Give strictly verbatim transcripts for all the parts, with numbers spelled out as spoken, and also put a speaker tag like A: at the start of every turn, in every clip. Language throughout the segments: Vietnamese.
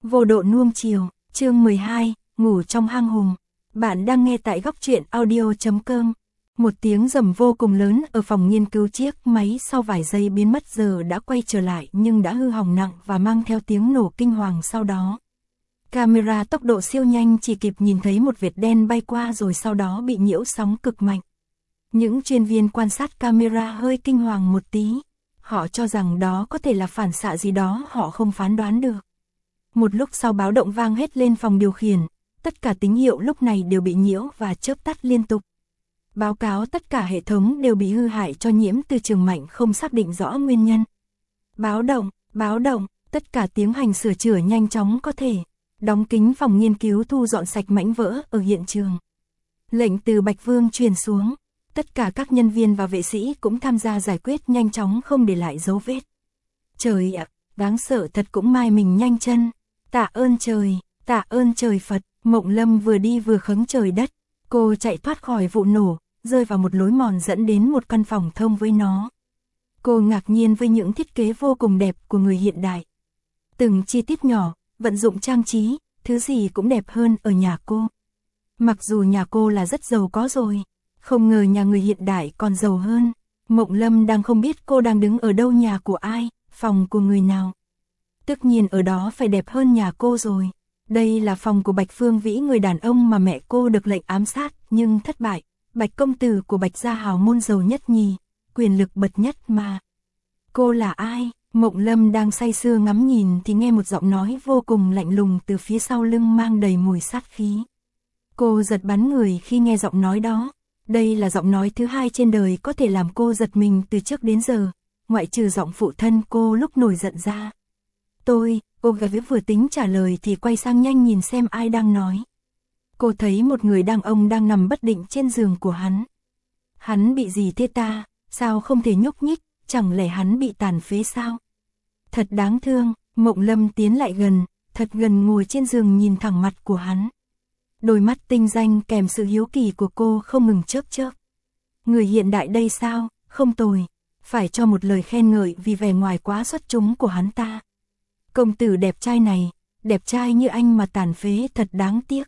A: Vô độ nuông chiều, chương mười hai, ngủ trong hang hùng. Bạn đang nghe tại góc truyện audio chấm com. Một tiếng rầm vô cùng lớn ở phòng nghiên cứu chiếc máy sau vài giây biến mất giờ đã quay trở lại nhưng đã hư hỏng nặng và mang theo tiếng nổ kinh hoàng sau đó. Camera tốc độ siêu nhanh chỉ kịp nhìn thấy một vệt đen bay qua rồi sau đó bị nhiễu sóng cực mạnh. Những chuyên viên quan sát camera hơi kinh hoàng một tí. Họ cho rằng đó có thể là phản xạ gì đó họ không phán đoán được. Một lúc sau báo động vang hết lên phòng điều khiển, tất cả tín hiệu lúc này đều bị nhiễu và chớp tắt liên tục. Báo cáo tất cả hệ thống đều bị hư hại cho nhiễm từ trường mạnh không xác định rõ nguyên nhân. Báo động, báo động, tất cả tiến hành sửa chữa nhanh chóng có thể. Đóng kín phòng nghiên cứu thu dọn sạch mảnh vỡ ở hiện trường. Lệnh từ Bạch Vương truyền xuống, tất cả các nhân viên và vệ sĩ cũng tham gia giải quyết nhanh chóng không để lại dấu vết. Trời ạ, đáng sợ thật cũng mai mình nhanh chân. Tạ ơn trời, tạ ơn trời Phật, Mộng Lâm vừa đi vừa khấn trời đất. Cô chạy thoát khỏi vụ nổ, rơi vào một lối mòn dẫn đến một căn phòng thông với nó. Cô ngạc nhiên với những thiết kế vô cùng đẹp của người hiện đại. Từng chi tiết nhỏ, vận dụng trang trí, thứ gì cũng đẹp hơn ở nhà cô. Mặc dù nhà cô là rất giàu có rồi, không ngờ nhà người hiện đại còn giàu hơn. Mộng Lâm đang không biết cô đang đứng ở đâu, nhà của ai, phòng của người nào. Tất nhiên ở đó phải đẹp hơn nhà cô rồi. Đây là phòng của Bạch Phương Vĩ, người đàn ông mà mẹ cô được lệnh ám sát nhưng thất bại. Bạch công tử của Bạch gia hào môn giàu nhất nhì, quyền lực bậc nhất mà. Cô là ai? Mộng Lâm đang say sưa ngắm nhìn thì nghe một giọng nói vô cùng lạnh lùng từ phía sau lưng mang đầy mùi sát khí. Cô giật bắn người khi nghe giọng nói đó. Đây là giọng nói thứ hai trên đời có thể làm cô giật mình từ trước đến giờ, ngoại trừ giọng phụ thân cô lúc nổi giận ra. Tôi, cô gái vừa tính trả lời thì quay sang nhanh nhìn xem ai đang nói. Cô thấy một người đàn ông đang nằm bất định trên giường của hắn. Hắn bị gì thế ta, sao không thể nhúc nhích, chẳng lẽ hắn bị tàn phế sao? Thật đáng thương. Mộng Lâm tiến lại gần, thật gần ngồi trên giường nhìn thẳng mặt của hắn. Đôi mắt tinh danh kèm sự hiếu kỳ của cô không ngừng chớp chớp. Người hiện đại đây sao, không tồi, phải cho một lời khen ngợi vì vẻ ngoài quá xuất chúng của hắn ta. Công tử đẹp trai này, đẹp trai như anh mà tàn phế thật đáng tiếc.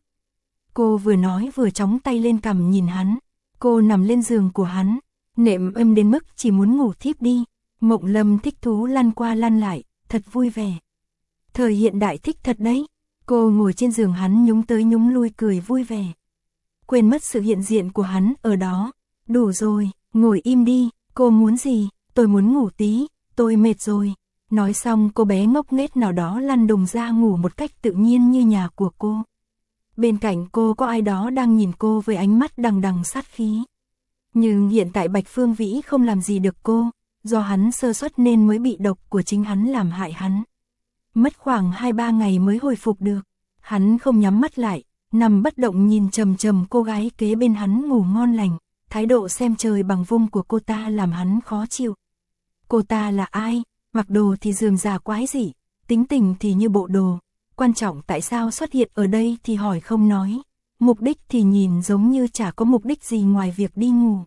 A: Cô vừa nói vừa chóng tay lên cằm nhìn hắn. Cô nằm lên giường của hắn, nệm êm đến mức chỉ muốn ngủ thiếp đi. Mộng Lâm thích thú lăn qua lăn lại, thật vui vẻ. Thời hiện đại thích thật đấy. Cô ngồi trên giường hắn nhúng tới nhúng lui cười vui vẻ. Quên mất sự hiện diện của hắn ở đó. Đủ rồi, ngồi im đi, cô muốn gì? Tôi muốn ngủ tí, tôi mệt rồi. Nói xong cô bé ngốc nghếch nào đó lăn đùng ra ngủ một cách tự nhiên như nhà của cô. Bên cạnh cô có ai đó đang nhìn cô với ánh mắt đằng đằng sát khí. Nhưng hiện tại Bạch Phương Vĩ không làm gì được cô, do hắn sơ suất nên mới bị độc của chính hắn làm hại hắn. Mất khoảng hai ba ngày mới hồi phục được. Hắn không nhắm mắt lại, nằm bất động nhìn trầm trầm cô gái kế bên hắn ngủ ngon lành. Thái độ xem trời bằng vung của cô ta làm hắn khó chịu. Cô ta là ai? Mặc đồ thì rườm rà quái dị, tính tình thì như bộ đồ. Quan trọng tại sao xuất hiện ở đây thì hỏi không nói. Mục đích thì nhìn giống như chả có mục đích gì ngoài việc đi ngủ.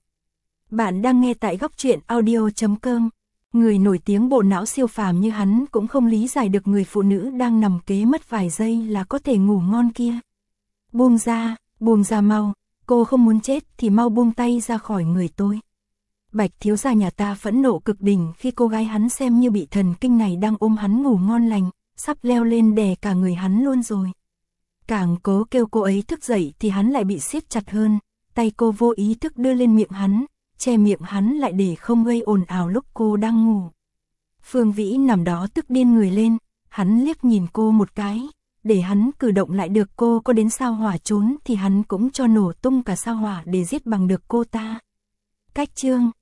A: Bạn đang nghe tại góc truyện audio chấm com. Người nổi tiếng bộ não siêu phàm như hắn cũng không lý giải được người phụ nữ đang nằm kế mất vài giây là có thể ngủ ngon kia. Buông ra, buông ra mau, cô không muốn chết thì mau buông tay ra khỏi người tôi. Bạch thiếu gia nhà ta phẫn nộ cực đỉnh khi cô gái hắn xem như bị thần kinh này đang ôm hắn ngủ ngon lành, sắp leo lên đè cả người hắn luôn rồi. Càng cố kêu cô ấy thức dậy thì hắn lại bị siết chặt hơn, tay cô vô ý thức đưa lên miệng hắn, che miệng hắn lại để không gây ồn ào lúc cô đang ngủ. Phương Vĩ nằm đó tức điên người lên, hắn liếc nhìn cô một cái, để hắn cử động lại được cô có đến sao hỏa trốn thì hắn cũng cho nổ tung cả sao hỏa để giết bằng được cô ta. Cách chương,